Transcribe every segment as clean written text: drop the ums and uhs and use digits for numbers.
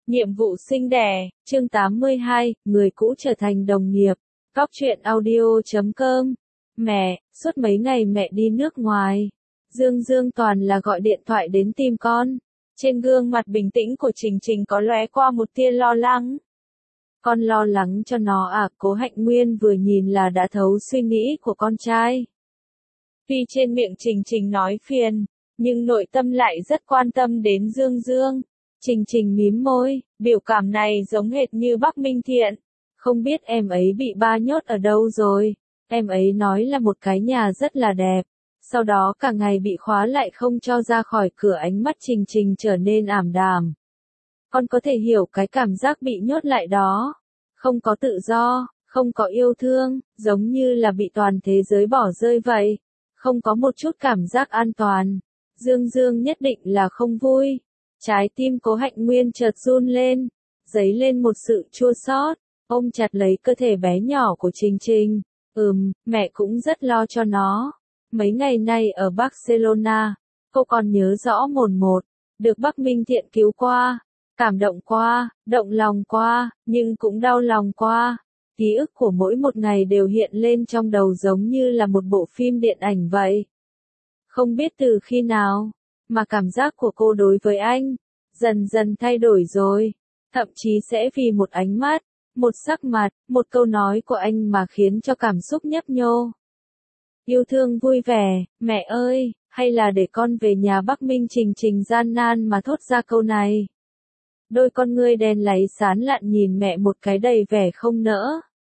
Nhiệm vụ sinh đẻ, chương 82, người cũ trở thành đồng nghiệp. Cóc truyện audio.com. Mẹ, suốt mấy ngày mẹ đi nước ngoài. Dương toàn là gọi điện thoại đến tìm con. Trên gương mặt bình tĩnh của Trình Trình có lóe qua một tia lo lắng. Con lo lắng cho nó à? Cố Hạnh Nguyên vừa nhìn là đã thấu suy nghĩ của con trai. Tuy trên miệng Trình Trình nói phiền, nhưng nội tâm lại rất quan tâm đến Dương. Trình Trình mím môi, biểu cảm này giống hệt như Bắc Minh Thiện. Không biết em ấy bị ba nhốt ở đâu rồi. Em ấy nói là một cái nhà rất là đẹp. Sau đó cả ngày bị khóa lại không cho ra khỏi cửa, ánh mắt Trình Trình trở nên ảm đạm. Con có thể hiểu cái cảm giác bị nhốt lại đó. Không có tự do, không có yêu thương, giống như là bị toàn thế giới bỏ rơi vậy. Không có một chút cảm giác an toàn. Dương nhất định là không vui. Trái tim Cố Hạnh Nguyên chợt run lên, dấy lên một sự chua xót, ôm chặt lấy cơ thể bé nhỏ của Trình Trình. Mẹ cũng rất lo cho nó. Mấy ngày nay ở Barcelona, cô còn nhớ rõ mồn một, được Bắc Minh Thiện cứu qua, cảm động qua, động lòng qua, nhưng cũng đau lòng qua. Ký ức của mỗi một ngày đều hiện lên trong đầu giống như là một bộ phim điện ảnh vậy. Không biết từ khi nào, mà cảm giác của cô đối với anh dần dần thay đổi rồi, thậm chí sẽ vì một ánh mắt, một sắc mặt, một câu nói của anh mà khiến cho cảm xúc nhấp nhô. Yêu thương vui vẻ, mẹ ơi, hay là để con về nhà Bắc Minh. Trình Trình gian nan mà thốt ra câu này. Đôi con ngươi đen láy sán lạn nhìn mẹ một cái đầy vẻ không nỡ.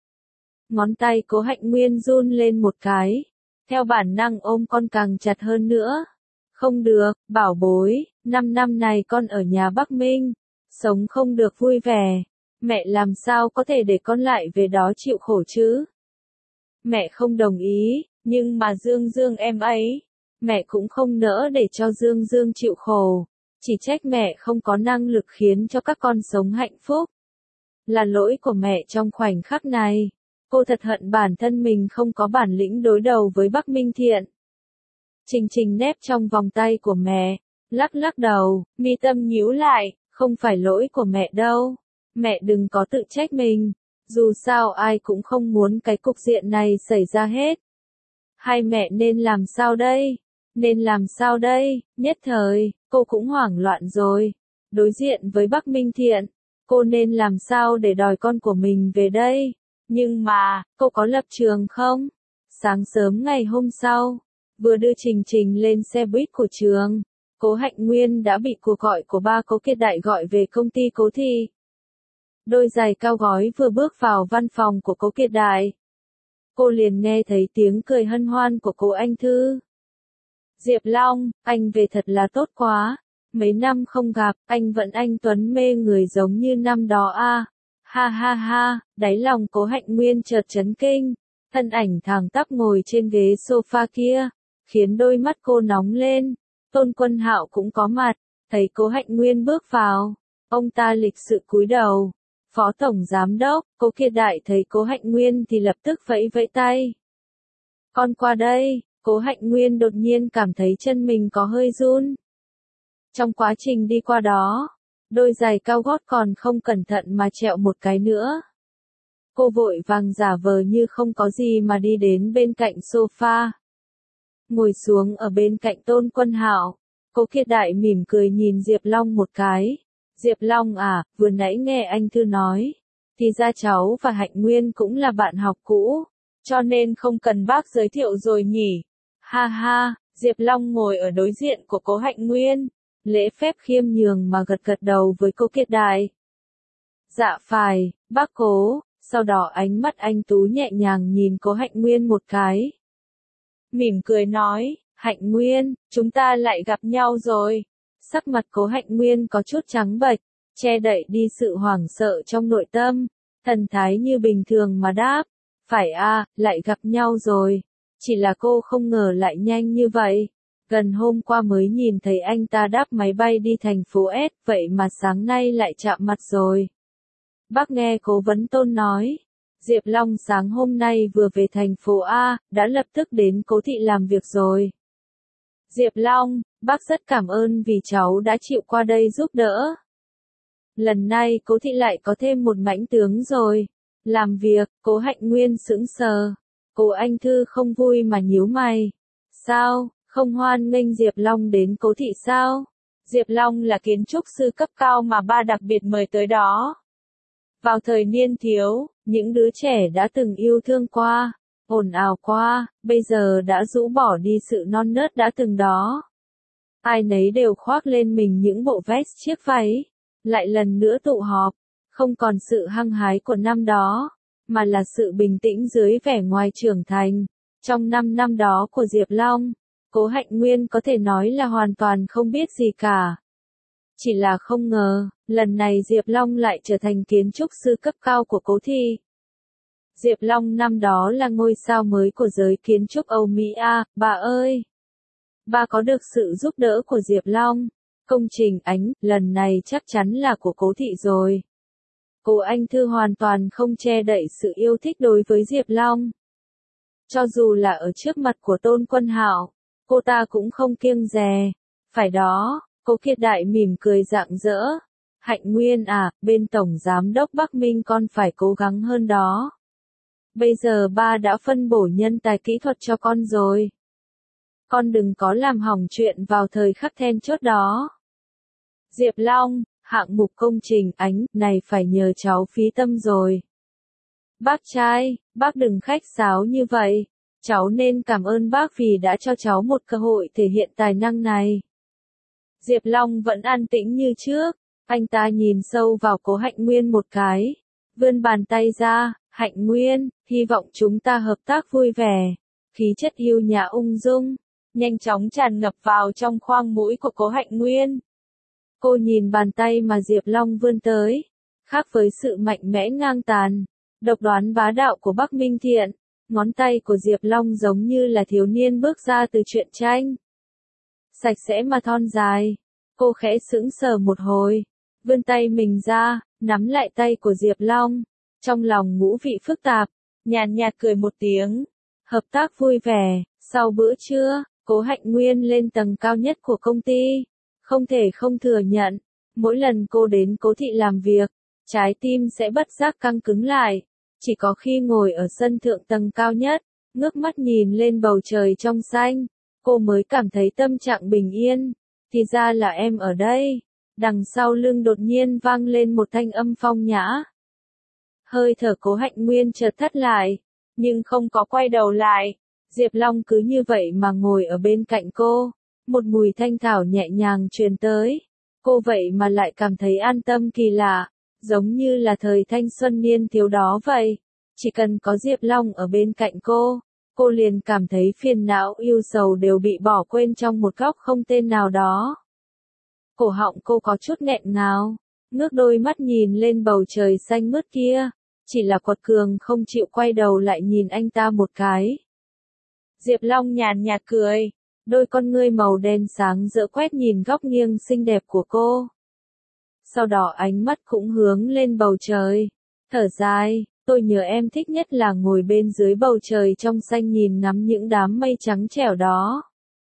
Ngón tay Cố Hạnh Nguyên run lên một cái, theo bản năng ôm con càng chặt hơn nữa. Không được, bảo bối, 5 năm này con ở nhà Bắc Minh, sống không được vui vẻ. Mẹ làm sao có thể để con lại về đó chịu khổ chứ? Mẹ không đồng ý, nhưng mà Dương em ấy, mẹ cũng không nỡ để cho Dương chịu khổ. Chỉ trách mẹ không có năng lực khiến cho các con sống hạnh phúc. Là lỗi của mẹ trong khoảnh khắc này. Cô thật hận bản thân mình không có bản lĩnh đối đầu với Bắc Minh Thiện. Trình Trình nép trong vòng tay của mẹ, lắc đầu, mi tâm nhíu lại, không phải lỗi của mẹ đâu. Mẹ đừng có tự trách mình, dù sao ai cũng không muốn cái cục diện này xảy ra hết. Hai mẹ nên làm sao đây? Nên làm sao đây? Nhất thời, cô cũng hoảng loạn rồi. Đối diện với Bắc Minh Thiện, cô nên làm sao để đòi con của mình về đây? Nhưng mà, cô có lập trường không? Sáng sớm ngày hôm sau, vừa đưa Trình Trình lên xe buýt của trường, Cố Hạnh Nguyên đã bị cuộc gọi của ba Cố Kiệt Đại gọi về công ty Cố Thị. Đôi giày cao gói vừa bước vào văn phòng của Cố Kiệt Đại, cô liền nghe thấy tiếng cười hân hoan của Cố Anh Thư. Diệp Long, anh về thật là tốt quá. Mấy năm không gặp, anh vẫn anh tuấn mê người giống như năm đó à. Ha, đáy lòng Cố Hạnh Nguyên chợt chấn kinh. Thân ảnh thẳng tắp ngồi trên ghế sofa kia, khiến đôi mắt cô nóng lên. Tôn Quân Hạo cũng có mặt, thấy Cố Hạnh Nguyên bước vào, ông ta lịch sự cúi đầu. Phó Tổng Giám Đốc, Cố Kiệt Đại thấy Cố Hạnh Nguyên thì lập tức vẫy tay. Con qua đây. Cố Hạnh Nguyên đột nhiên cảm thấy chân mình có hơi run. Trong quá trình đi qua đó, đôi giày cao gót còn không cẩn thận mà trẹo một cái nữa. Cô vội vàng giả vờ như không có gì mà đi đến bên cạnh sofa. Ngồi xuống ở bên cạnh Tôn Quân Hạo. Cố Kiệt Đại mỉm cười nhìn Diệp Long một cái. Diệp Long à, vừa nãy nghe anh Thư nói, thì ra cháu và Hạnh Nguyên cũng là bạn học cũ, cho nên không cần bác giới thiệu rồi nhỉ. Ha, Diệp Long ngồi ở đối diện của Cố Hạnh Nguyên, lễ phép khiêm nhường mà gật đầu với Cố Kiệt Đại. Dạ phải, bác Cố. Sau đó ánh mắt anh Tú nhẹ nhàng nhìn Cố Hạnh Nguyên một cái. Mỉm cười nói, Hạnh Nguyên, chúng ta lại gặp nhau rồi. Sắc mặt Cố Hạnh Nguyên có chút trắng bệch, che đậy đi sự hoảng sợ trong nội tâm, thần thái như bình thường mà đáp. Phải à, lại gặp nhau rồi. Chỉ là cô không ngờ lại nhanh như vậy. Gần hôm qua mới nhìn thấy anh ta đáp máy bay đi thành phố S, vậy mà sáng nay lại chạm mặt rồi. Bác nghe Cố vấn Tôn nói, Diệp Long sáng hôm nay vừa về thành phố A, đã lập tức đến Cố Thị làm việc rồi. Diệp Long, bác rất cảm ơn vì cháu đã chịu qua đây giúp đỡ. lần này Cố thị lại có thêm một mãnh tướng rồi. Làm việc, Cố Hạnh Nguyên sững sờ. Cố Anh Thư không vui mà nhíu mày. Sao, không hoan nghênh Diệp Long đến Cố thị sao? Diệp Long là kiến trúc sư cấp cao mà ba đặc biệt mời tới đó. Vào thời niên thiếu, những đứa trẻ đã từng yêu thương qua, ồn ào qua, bây giờ đã rũ bỏ đi sự non nớt đã từng đó. Ai nấy đều khoác lên mình những bộ vest chiếc váy, lại lần nữa tụ họp, không còn sự hăng hái của năm đó, mà là sự bình tĩnh dưới vẻ ngoài trưởng thành. Trong 5 năm đó của Diệp Long, Cố Hạnh Nguyên có thể nói là hoàn toàn không biết gì cả. Chỉ là không ngờ, lần này Diệp Long lại trở thành kiến trúc sư cấp cao của Cố thị. Diệp Long năm đó là ngôi sao mới của giới kiến trúc Âu Mỹ à, bà ơi! Bà có được sự giúp đỡ của Diệp Long. Công trình ánh, lần này chắc chắn là của Cố thị rồi. Cố Anh Thư hoàn toàn không che đậy sự yêu thích đối với Diệp Long. Cho dù là ở trước mặt của Tôn Quân Hạo, cô ta cũng không kiêng dè. Phải đó, Cố Kiệt Đại mỉm cười rạng rỡ. Hạnh Nguyên à, bên Tổng Giám đốc Bắc Minh con phải cố gắng hơn đó. Bây giờ ba đã phân bổ nhân tài kỹ thuật cho con rồi. Con đừng có làm hỏng chuyện vào thời khắc then chốt đó. Diệp Long, hạng mục công trình ánh này phải nhờ cháu phí tâm rồi. Bác trai, bác đừng khách sáo như vậy. Cháu nên cảm ơn bác vì đã cho cháu một cơ hội thể hiện tài năng này. Diệp Long vẫn an tĩnh như trước. Anh ta nhìn sâu vào Cố Hạnh Nguyên một cái. Vươn bàn tay ra. Hạnh Nguyên, hy vọng chúng ta hợp tác vui vẻ. Khí chất yêu nhã ung dung, nhanh chóng tràn ngập vào trong khoang mũi của Cố Hạnh Nguyên. Cô nhìn bàn tay mà Diệp Long vươn tới. Khác với sự mạnh mẽ ngang tàn, độc đoán bá đạo của Bắc Minh Thiện, ngón tay của Diệp Long giống như là thiếu niên bước ra từ truyện tranh. Sạch sẽ mà thon dài. Cô khẽ sững sờ một hồi, vươn tay mình ra, nắm lại tay của Diệp Long. Trong lòng ngũ vị phức tạp, nhàn nhạt cười một tiếng. Hợp tác vui vẻ, sau bữa trưa, Cố Hạnh Nguyên lên tầng cao nhất của công ty. Không thể không thừa nhận, mỗi lần cô đến Cố thị làm việc, trái tim sẽ bất giác căng cứng lại. Chỉ có khi ngồi ở sân thượng tầng cao nhất, ngước mắt nhìn lên bầu trời trong xanh, cô mới cảm thấy tâm trạng bình yên. Thì ra là em ở đây. Đằng sau lưng đột nhiên vang lên một thanh âm phong nhã. Hơi thở Cố Hạnh Nguyên chợt thắt lại, nhưng không có quay đầu lại. Diệp Long cứ như vậy mà ngồi ở bên cạnh cô. Một mùi thanh thảo nhẹ nhàng truyền tới. Cô vậy mà lại cảm thấy an tâm kỳ lạ, giống như là thời thanh xuân niên thiếu đó vậy. Chỉ cần có Diệp Long ở bên cạnh cô liền cảm thấy phiền não yêu sầu đều bị bỏ quên trong một góc không tên nào đó. Cổ họng cô có chút nghẹn ngào, ngước đôi mắt nhìn lên bầu trời xanh mướt kia. Chỉ là quật cường không chịu quay đầu lại nhìn anh ta một cái. Diệp Long nhàn nhạt cười, đôi con ngươi màu đen sáng rỡ quét nhìn góc nghiêng xinh đẹp của cô. Sau đó ánh mắt cũng hướng lên bầu trời, thở dài, tôi nhớ em thích nhất là ngồi bên dưới bầu trời trong xanh nhìn ngắm những đám mây trắng trẻo đó.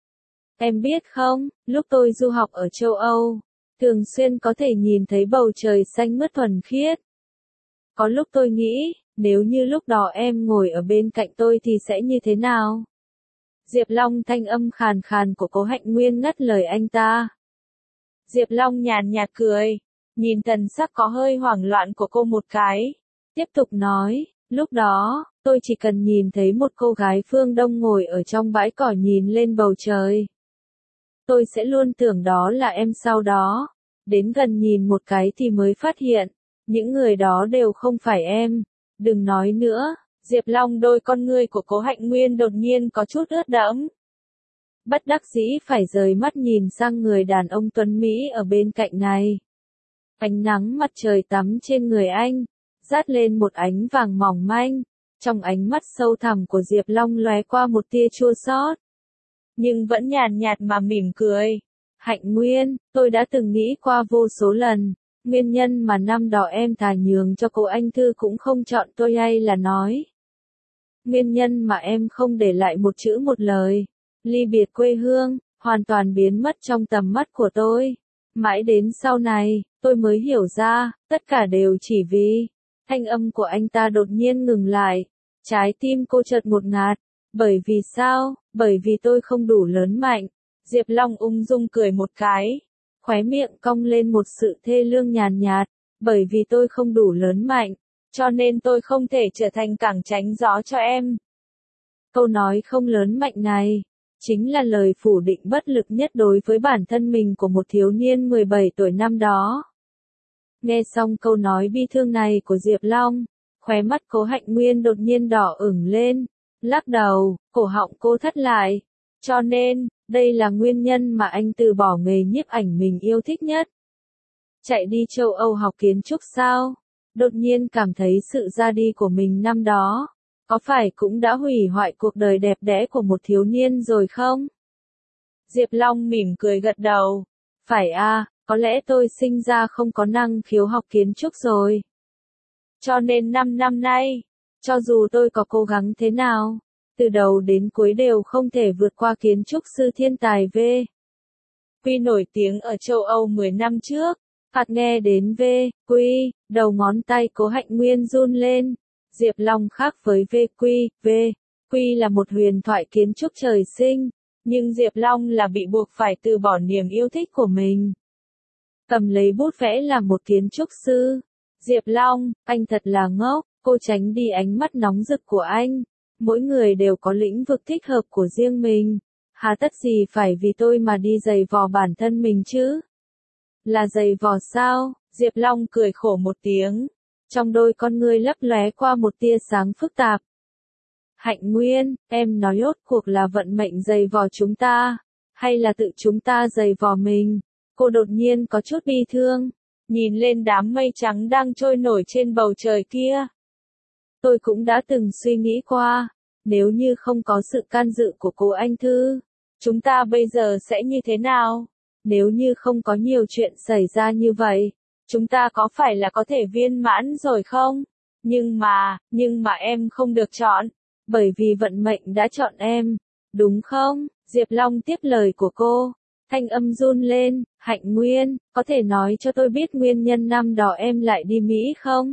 Em biết không, lúc tôi du học ở châu Âu, thường xuyên có thể nhìn thấy bầu trời xanh mướt thuần khiết. Có lúc tôi nghĩ, nếu như lúc đó em ngồi ở bên cạnh tôi thì sẽ như thế nào? Diệp Long thanh âm khàn khàn của Cố Hạnh Nguyên ngắt lời anh ta. Diệp Long nhàn nhạt cười, nhìn thần sắc có hơi hoảng loạn của cô một cái. Tiếp tục nói, lúc đó, tôi chỉ cần nhìn thấy một cô gái phương Đông ngồi ở trong bãi cỏ nhìn lên bầu trời. Tôi sẽ luôn tưởng đó là em sau đó. Đến gần nhìn một cái thì mới phát hiện. Những người đó đều không phải em. Đừng nói nữa. Diệp Long đôi con ngươi của Cố Hạnh Nguyên đột nhiên có chút ướt đẫm. Bất đắc dĩ phải rời mắt nhìn sang người đàn ông tuấn Mỹ ở bên cạnh này. Ánh nắng mặt trời tắm trên người anh, rát lên một ánh vàng mỏng manh. Trong ánh mắt sâu thẳm của Diệp Long lóe qua một tia chua xót, nhưng vẫn nhàn nhạt mà mỉm cười. Hạnh Nguyên, tôi đã từng nghĩ qua vô số lần. Nguyên nhân mà năm đó em thà nhường cho cô anh Thư cũng không chọn tôi hay là nói. Nguyên nhân mà em không để lại một chữ một lời. Ly biệt quê hương, hoàn toàn biến mất trong tầm mắt của tôi. Mãi đến sau này, tôi mới hiểu ra, tất cả đều chỉ vì. Thanh âm của anh ta đột nhiên ngừng lại. Trái tim cô chợt ngột ngạt. Bởi vì sao? Bởi vì tôi không đủ lớn mạnh. Diệp Long ung dung cười một cái. Khóe miệng cong lên một sự thê lương nhàn nhạt. Bởi vì tôi không đủ lớn mạnh. Cho nên tôi không thể trở thành cẳng tránh gió cho em. Câu nói không lớn mạnh này, chính là lời phủ định bất lực nhất đối với bản thân mình của một thiếu niên 17 tuổi năm đó. Nghe xong câu nói bi thương này của Diệp Long, khóe mắt Cố Hạnh Nguyên đột nhiên đỏ ửng lên, lắc đầu, cổ họng cô thắt lại. Cho nên, đây là nguyên nhân mà anh từ bỏ nghề nhiếp ảnh mình yêu thích nhất. Chạy đi châu Âu học kiến trúc sao? Đột nhiên cảm thấy sự ra đi của mình năm đó, có phải cũng đã hủy hoại cuộc đời đẹp đẽ của một thiếu niên rồi không? Diệp Long mỉm cười gật đầu. Phải à, có lẽ tôi sinh ra không có năng khiếu học kiến trúc rồi. Cho nên 5 năm nay, cho dù tôi có cố gắng thế nào, từ đầu đến cuối đều không thể vượt qua kiến trúc sư thiên tài V. Quy nổi tiếng ở châu Âu 10 năm trước. Phạt nghe đến V, Quy, đầu ngón tay Cố Hạnh Nguyên run lên. Diệp Long khác với V, Quy là một huyền thoại kiến trúc trời sinh, nhưng Diệp Long là bị buộc phải từ bỏ niềm yêu thích của mình. Cầm lấy bút vẽ làm một kiến trúc sư. Diệp Long, anh thật là ngốc, cô tránh đi ánh mắt nóng rực của anh. Mỗi người đều có lĩnh vực thích hợp của riêng mình. Hà tất gì phải vì tôi mà đi giày vò bản thân mình chứ? Là giày vò sao? Diệp Long cười khổ một tiếng. Trong đôi con ngươi lấp lóe qua một tia sáng phức tạp. Hạnh Nguyên, em nói rốt cuộc là vận mệnh giày vò chúng ta, hay là tự chúng ta giày vò mình? Cô đột nhiên có chút bi thương, nhìn lên đám mây trắng đang trôi nổi trên bầu trời kia. Tôi cũng đã từng suy nghĩ qua, nếu như không có sự can dự của cô anh Thư, chúng ta bây giờ sẽ như thế nào? Nếu như không có nhiều chuyện xảy ra như vậy, chúng ta có phải là có thể viên mãn rồi không? Nhưng mà em không được chọn, bởi vì vận mệnh đã chọn em, đúng không? Diệp Long tiếp lời của cô, thanh âm run lên. Hạnh Nguyên, có thể nói cho tôi biết nguyên nhân năm đó em lại đi Mỹ không?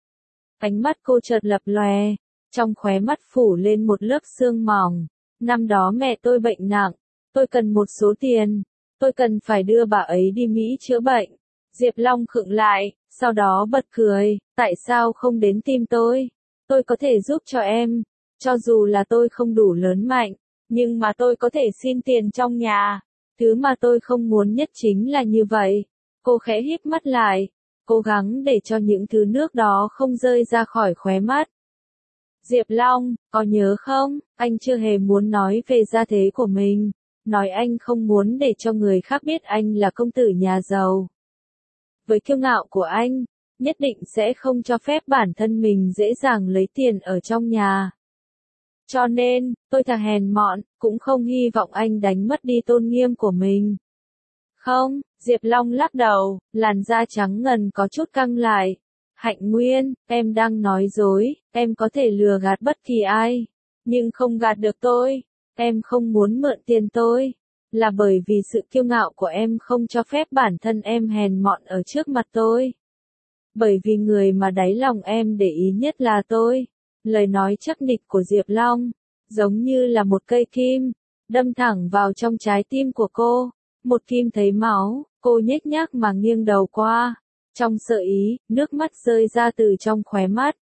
Ánh mắt cô chợt lập lòe, trong khóe mắt phủ lên một lớp sương mỏng. Năm đó mẹ tôi bệnh nặng, tôi cần một số tiền, tôi cần phải đưa bà ấy đi Mỹ chữa bệnh. Diệp Long khựng lại, sau đó bật cười, tại sao không đến tìm tôi? Tôi có thể giúp cho em, cho dù là tôi không đủ lớn mạnh, nhưng mà tôi có thể xin tiền trong nhà. Thứ mà tôi không muốn nhất chính là như vậy. Cô khẽ híp mắt lại, cố gắng để cho những thứ nước đó không rơi ra khỏi khóe mắt. Diệp Long, có nhớ không, anh chưa hề muốn nói về gia thế của mình, nói anh không muốn để cho người khác biết anh là công tử nhà giàu. Với kiêu ngạo của anh, nhất định sẽ không cho phép bản thân mình dễ dàng lấy tiền ở trong nhà. Cho nên, tôi thà hèn mọn, cũng không hy vọng anh đánh mất đi tôn nghiêm của mình. Không, Diệp Long lắc đầu, làn da trắng ngần có chút căng lại. Hạnh Nguyên, em đang nói dối, em có thể lừa gạt bất kỳ ai, nhưng không gạt được tôi. Em không muốn mượn tiền tôi, là bởi vì sự kiêu ngạo của em không cho phép bản thân em hèn mọn ở trước mặt tôi. Bởi vì người mà đáy lòng em để ý nhất là tôi. Lời nói chắc nịch của Diệp Long, giống như là một cây kim, đâm thẳng vào trong trái tim của cô. Một kim thấy máu, cô nhếch nhác mà nghiêng đầu qua. Trong sợ ý, nước mắt rơi ra từ trong khóe mắt.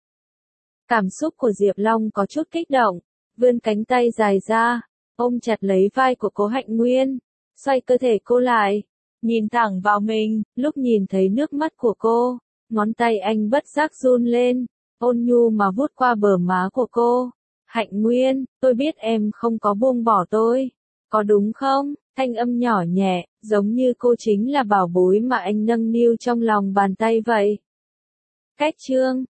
Cảm xúc của Diệp Long có chút kích động, vươn cánh tay dài ra, ôm chặt lấy vai của Cố Hạnh Nguyên, xoay cơ thể cô lại, nhìn thẳng vào mình. Lúc nhìn thấy nước mắt của cô, ngón tay anh bất giác run lên, ôn nhu mà vuốt qua bờ má của cô. Hạnh Nguyên, tôi biết em không có buông bỏ tôi, có đúng không? Thanh âm nhỏ nhẹ, giống như cô chính là bảo bối mà anh nâng niu trong lòng bàn tay vậy. Cách chương